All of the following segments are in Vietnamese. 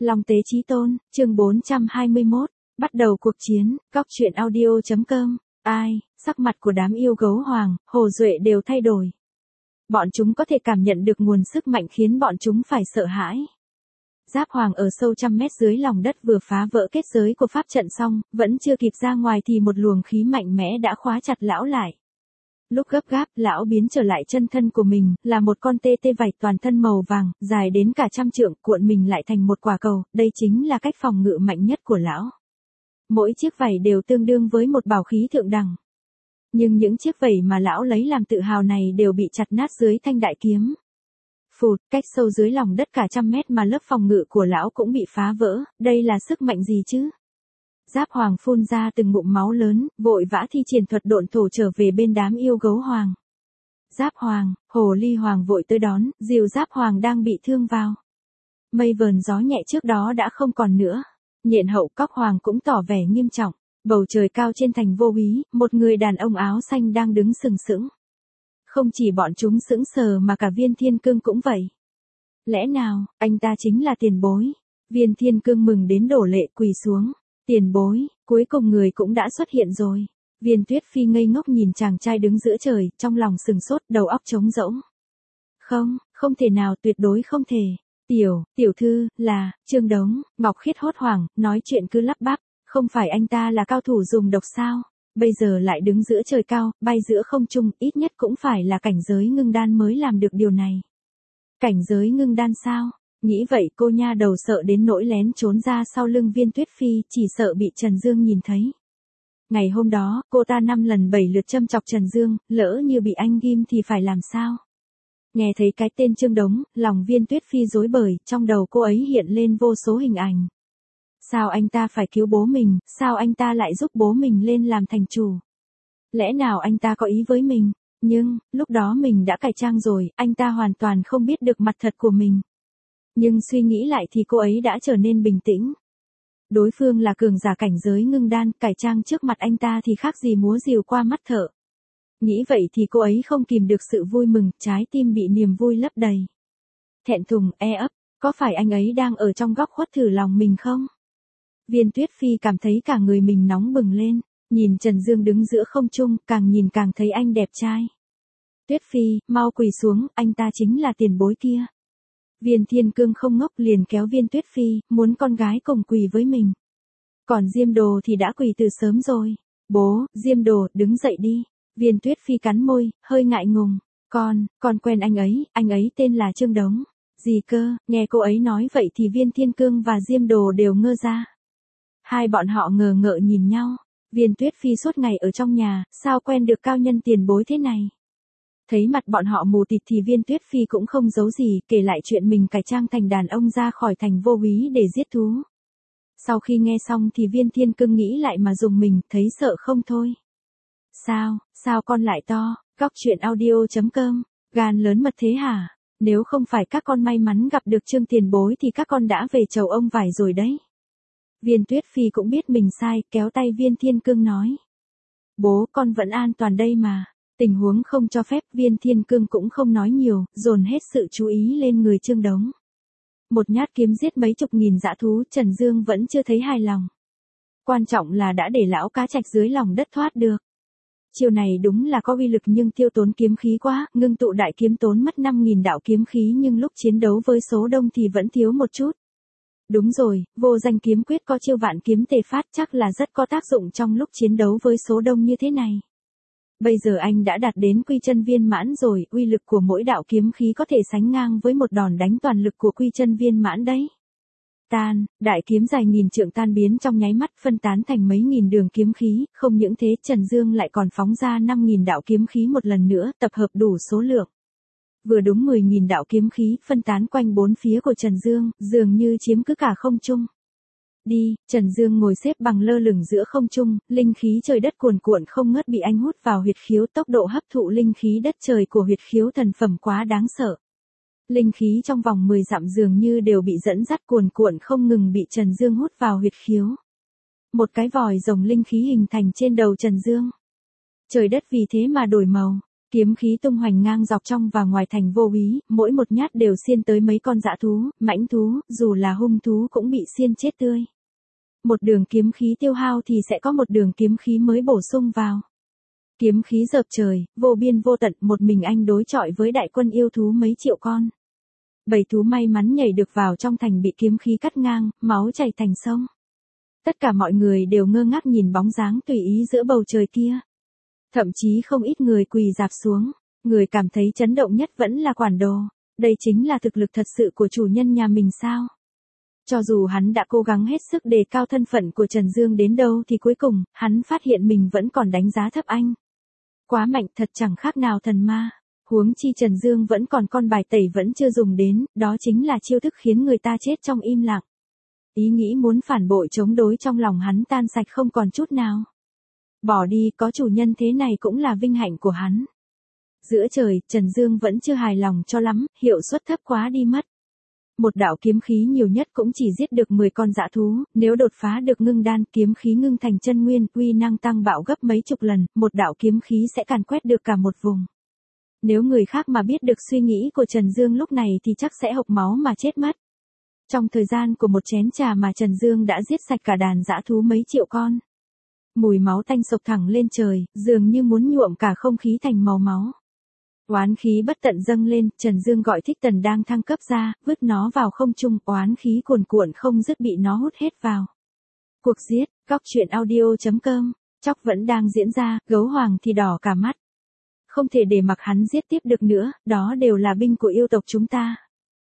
Long Tế Chí Tôn, chương 421, bắt đầu cuộc chiến, góc truyện audio.com, ai, sắc mặt của đám yêu gấu hoàng, hồ duệ đều thay đổi. Bọn chúng có thể cảm nhận được nguồn sức mạnh khiến bọn chúng phải sợ hãi. Giáp hoàng ở sâu trăm mét dưới lòng đất vừa phá vỡ kết giới của pháp trận xong, vẫn chưa kịp ra ngoài thì một luồng khí mạnh mẽ đã khóa chặt lão lại. Lúc gấp gáp, lão biến trở lại chân thân của mình, là một con tê tê vảy toàn thân màu vàng, dài đến cả 100 trượng, cuộn mình lại thành một quả cầu, đây chính là cách phòng ngự mạnh nhất của lão. Mỗi chiếc vảy đều tương đương với một bảo khí thượng đẳng. Nhưng những chiếc vảy mà lão lấy làm tự hào này đều bị chặt nát dưới thanh đại kiếm. Phụt, cách sâu dưới lòng đất cả 100 mét mà lớp phòng ngự của lão cũng bị phá vỡ, đây là sức mạnh gì chứ? Giáp hoàng phun ra từng ngụm máu lớn, vội vã thi triển thuật độn thổ trở về bên đám yêu gấu hoàng. Giáp hoàng, hồ ly hoàng vội tới đón, dìu giáp hoàng đang bị thương vào. Mây vờn gió nhẹ trước đó đã không còn nữa. Nhện hậu cóc hoàng cũng tỏ vẻ nghiêm trọng. Bầu trời cao trên thành vô úy, một người đàn ông áo xanh đang đứng sừng sững. Không chỉ bọn chúng sững sờ mà cả Viên Thiên Cương cũng vậy. Lẽ nào, anh ta chính là tiền bối? Viên Thiên Cương mừng đến đổ lệ quỳ xuống. Tiền bối, cuối cùng người cũng đã xuất hiện rồi. Viên Tuyết Phi ngây ngốc nhìn chàng trai đứng giữa trời, trong lòng sừng sốt, đầu óc trống rỗng. Không thể nào, tuyệt đối không thể. Tiểu thư, là, Trương Đống, Ngọc Khiết hốt hoảng, nói chuyện cứ lắp bắp, không phải anh ta là cao thủ dùng độc sao? Bây giờ lại đứng giữa trời cao, bay giữa không trung, ít nhất cũng phải là cảnh giới ngưng đan mới làm được điều này. Cảnh giới ngưng đan sao? Nghĩ vậy cô nha đầu sợ đến nỗi lén trốn ra sau lưng Viên Tuyết Phi, chỉ sợ bị Trần Dương nhìn thấy. Ngày hôm đó, cô ta 5 lần 7 lượt châm chọc Trần Dương, lỡ như bị anh ghim thì phải làm sao? Nghe thấy cái tên Trương Đống, lòng Viên Tuyết Phi rối bời, trong đầu cô ấy hiện lên vô số hình ảnh. Sao anh ta phải cứu bố mình, sao anh ta lại giúp bố mình lên làm thành chủ? Lẽ nào anh ta có ý với mình? Nhưng, lúc đó mình đã cải trang rồi, anh ta hoàn toàn không biết được mặt thật của mình. Nhưng suy nghĩ lại thì cô ấy đã trở nên bình tĩnh. Đối phương là cường giả cảnh giới ngưng đan, cải trang trước mặt anh ta thì khác gì múa rìu qua mắt thợ. Nghĩ vậy thì cô ấy không kìm được sự vui mừng, trái tim bị niềm vui lấp đầy. Thẹn thùng, ấp, có phải anh ấy đang ở trong góc khuất thử lòng mình không? Viên Tuyết Phi cảm thấy cả người mình nóng bừng lên, nhìn Trần Dương đứng giữa không trung, càng nhìn càng thấy anh đẹp trai. Tuyết Phi, mau quỳ xuống, anh ta chính là tiền bối kia. Viên Thiên Cương không ngốc liền kéo Viên Tuyết Phi, muốn con gái cùng quỳ với mình. Còn Diêm Đồ thì đã quỳ từ sớm rồi. Bố, Diêm Đồ, đứng dậy đi. Viên Tuyết Phi cắn môi, hơi ngại ngùng. Con quen anh ấy tên là Trương Đống. Gì cơ, nghe cô ấy nói vậy thì Viên Thiên Cương và Diêm Đồ đều ngơ ra. Hai bọn họ ngờ ngợ nhìn nhau. Viên Tuyết Phi suốt ngày ở trong nhà, sao quen được cao nhân tiền bối thế này? Thấy mặt bọn họ mù tịt thì Viên Tuyết Phi cũng không giấu gì, kể lại chuyện mình cải trang thành đàn ông ra khỏi thành vô úy để giết thú. Sau khi nghe xong thì Viên Thiên Cương nghĩ lại mà dùng mình, thấy sợ không thôi. Sao con lại to, góc truyện audio.com, gan lớn mật thế hả? Nếu không phải các con may mắn gặp được Trương tiền bối thì các con đã về chầu ông vải rồi đấy. Viên Tuyết Phi cũng biết mình sai, kéo tay Viên Thiên Cương nói. Bố, con vẫn an toàn đây mà. Tình huống không cho phép, Viên Thiên Cương cũng không nói nhiều, dồn hết sự chú ý lên người Trương Đống. Một nhát kiếm giết mấy chục nghìn dã thú, Trần Dương vẫn chưa thấy hài lòng. Quan trọng là đã để lão cá trạch dưới lòng đất thoát được. Chiêu này đúng là có uy lực nhưng tiêu tốn kiếm khí quá, ngưng tụ đại kiếm tốn mất 5.000 đạo kiếm khí nhưng lúc chiến đấu với số đông thì vẫn thiếu một chút. Đúng rồi, vô danh kiếm quyết có chiêu vạn kiếm tề phát chắc là rất có tác dụng trong lúc chiến đấu với số đông như thế này. Bây giờ anh đã đạt đến quy chân viên mãn rồi, uy lực của mỗi đạo kiếm khí có thể sánh ngang với một đòn đánh toàn lực của quy chân viên mãn đấy. Đại kiếm dài nghìn trượng tan biến trong nháy mắt, phân tán thành mấy nghìn đường kiếm khí, không những thế Trần Dương lại còn phóng ra 5.000 đạo kiếm khí một lần nữa, tập hợp đủ số lượng. Vừa đúng 10.000 đạo kiếm khí, phân tán quanh bốn phía của Trần Dương, dường như chiếm cứ cả không trung. Đi, Trần Dương ngồi xếp bằng lơ lửng giữa không trung, linh khí trời đất cuồn cuộn không ngớt bị anh hút vào huyệt khiếu, tốc độ hấp thụ linh khí đất trời của huyệt khiếu thần phẩm quá đáng sợ. Linh khí trong vòng 10 dặm dường như đều bị dẫn dắt cuồn cuộn không ngừng bị Trần Dương hút vào huyệt khiếu. Một cái vòi rồng linh khí hình thành trên đầu Trần Dương. Trời đất vì thế mà đổi màu. Kiếm khí tung hoành ngang dọc trong và ngoài thành vô úy, mỗi một nhát đều xiên tới mấy con dã thú, mãnh thú, dù là hung thú cũng bị xiên chết tươi. Một đường kiếm khí tiêu hao thì sẽ có một đường kiếm khí mới bổ sung vào. Kiếm khí dợp trời, vô biên vô tận, một mình anh đối chọi với đại quân yêu thú mấy triệu con. Bầy thú may mắn nhảy được vào trong thành bị kiếm khí cắt ngang, máu chảy thành sông. Tất cả mọi người đều ngơ ngác nhìn bóng dáng tùy ý giữa bầu trời kia. Thậm chí không ít người quỳ rạp xuống, người cảm thấy chấn động nhất vẫn là quản đồ. Đây chính là thực lực thật sự của chủ nhân nhà mình sao? Cho dù hắn đã cố gắng hết sức đề cao thân phận của Trần Dương đến đâu thì cuối cùng, hắn phát hiện mình vẫn còn đánh giá thấp anh. Quá mạnh thật chẳng khác nào thần ma. Huống chi Trần Dương vẫn còn con bài tẩy vẫn chưa dùng đến, đó chính là chiêu thức khiến người ta chết trong im lặng. Ý nghĩ muốn phản bội chống đối trong lòng hắn tan sạch không còn chút nào. Bỏ đi, có chủ nhân thế này cũng là vinh hạnh của hắn. Giữa trời, Trần Dương vẫn chưa hài lòng cho lắm, hiệu suất thấp quá đi mất. Một đạo kiếm khí nhiều nhất cũng chỉ giết được 10 con dã thú, nếu đột phá được ngưng đan, kiếm khí ngưng thành chân nguyên, uy năng tăng bạo gấp mấy chục lần, một đạo kiếm khí sẽ càn quét được cả một vùng. Nếu người khác mà biết được suy nghĩ của Trần Dương lúc này thì chắc sẽ hộc máu mà chết mất. Trong thời gian của một chén trà mà Trần Dương đã giết sạch cả đàn dã thú mấy triệu con. Mùi máu tanh sộc thẳng lên trời, dường như muốn nhuộm cả không khí thành màu máu. Oán khí bất tận dâng lên, Trần Dương gọi Thích Tần đang thăng cấp ra, vứt nó vào không trung, oán khí cuồn cuộn không dứt bị nó hút hết vào. Cuộc giết, Cóc Truyện Audio.com, chóc vẫn đang diễn ra, Gấu Hoàng thì đỏ cả mắt. Không thể để mặc hắn giết tiếp được nữa, đó đều là binh của yêu tộc chúng ta.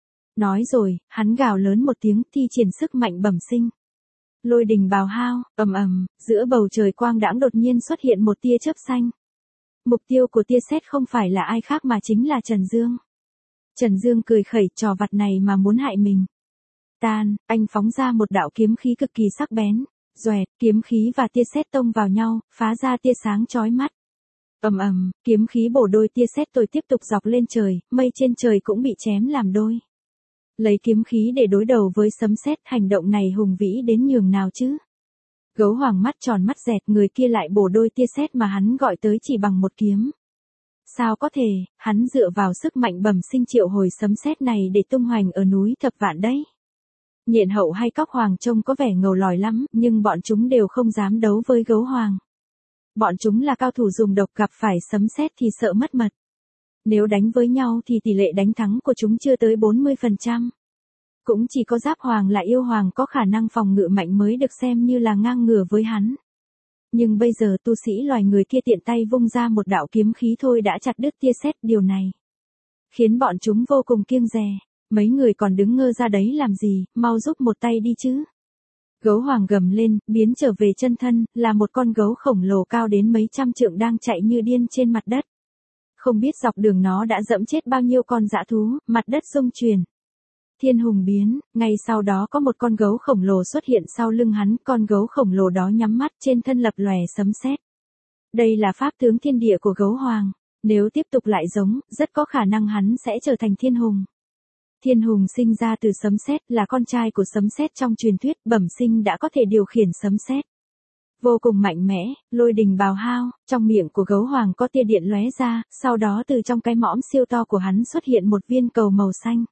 Nói rồi, hắn gào lớn một tiếng, thi triển sức mạnh bẩm sinh. Lôi đình bào hao, ầm ầm, giữa bầu trời quang đãng đột nhiên xuất hiện một tia chớp xanh. Mục tiêu của tia sét không phải là ai khác mà chính là Trần Dương. Trần Dương cười khẩy, trò vặt này mà muốn hại mình. Tan, anh phóng ra một đạo kiếm khí cực kỳ sắc bén. Doẹt, kiếm khí và tia sét tông vào nhau, phá ra tia sáng chói mắt. Ầm ầm, kiếm khí bổ đôi tia sét tôi tiếp tục dọc lên trời, mây trên trời cũng bị chém làm đôi. Lấy kiếm khí để đối đầu với sấm sét, hành động này hùng vĩ đến nhường nào chứ? Gấu Hoàng mắt tròn mắt dẹt, người kia lại bổ đôi tia sét mà hắn gọi tới chỉ bằng một kiếm. Sao có thể, hắn dựa vào sức mạnh bẩm sinh triệu hồi sấm sét này để tung hoành ở núi Thập Vạn đấy. Nhện Hậu hay Cóc Hoàng trông có vẻ ngầu lòi lắm, nhưng bọn chúng đều không dám đấu với Gấu Hoàng. Bọn chúng là cao thủ dùng độc, gặp phải sấm sét thì sợ mất mật. Nếu đánh với nhau thì tỷ lệ đánh thắng của chúng chưa tới 40%. Cũng chỉ có Giáp Hoàng là yêu hoàng có khả năng phòng ngự mạnh mới được xem như là ngang ngửa với hắn. Nhưng bây giờ tu sĩ loài người kia tiện tay vung ra một đạo kiếm khí thôi đã chặt đứt tia sét, điều này khiến bọn chúng vô cùng kiêng dè. Mấy người còn đứng ngơ ra đấy làm gì, mau giúp một tay đi chứ. Gấu Hoàng gầm lên, biến trở về chân thân, là một con gấu khổng lồ cao đến mấy trăm trượng đang chạy như điên trên mặt đất. Không biết dọc đường nó đã dẫm chết bao nhiêu con dã thú, mặt đất rung chuyển. Thiên hùng biến, ngay sau đó có một con gấu khổng lồ xuất hiện sau lưng hắn, con gấu khổng lồ đó nhắm mắt, trên thân lập lòe sấm sét. Đây là pháp tướng thiên địa của Gấu Hoàng, nếu tiếp tục lại giống, rất có khả năng hắn sẽ trở thành thiên hùng. Thiên hùng sinh ra từ sấm sét, là con trai của sấm sét trong truyền thuyết, bẩm sinh đã có thể điều khiển sấm sét. Vô cùng mạnh mẽ, lôi đình bào hao, trong miệng của Gấu Hoàng có tia điện lóe ra, sau đó từ trong cái mõm siêu to của hắn xuất hiện một viên cầu màu xanh.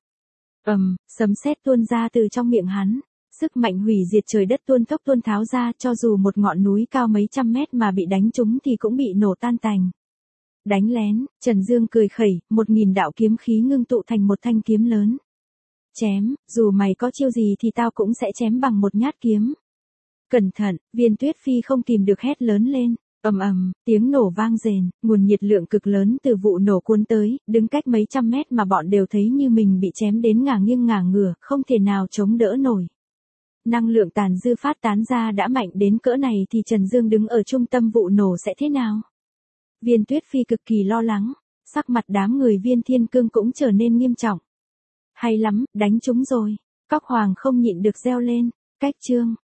Sấm sét tuôn ra từ trong miệng hắn, sức mạnh hủy diệt trời đất tuôn tốc tuôn tháo ra, cho dù một ngọn núi cao mấy trăm mét mà bị đánh trúng thì cũng bị nổ tan tành. Đánh lén, Trần Dương cười khẩy, 1000 đạo kiếm khí ngưng tụ thành một thanh kiếm lớn. Chém, dù mày có chiêu gì thì tao cũng sẽ chém bằng một nhát kiếm. Cẩn thận, Viên Tuyết Phi không kìm được hét lớn lên. Tiếng nổ vang rền, nguồn nhiệt lượng cực lớn từ vụ nổ cuốn tới, đứng cách mấy trăm mét mà bọn đều thấy như mình bị chém đến ngả nghiêng ngả ngửa, không thể nào chống đỡ nổi. Năng lượng tàn dư phát tán ra đã mạnh đến cỡ này thì Trần Dương đứng ở trung tâm vụ nổ sẽ thế nào? Viên Tuyết Phi cực kỳ lo lắng, sắc mặt đám người Viên Thiên Cương cũng trở nên nghiêm trọng. Hay lắm, đánh chúng rồi. Cóc Hoàng không nhịn được reo lên. Cách chương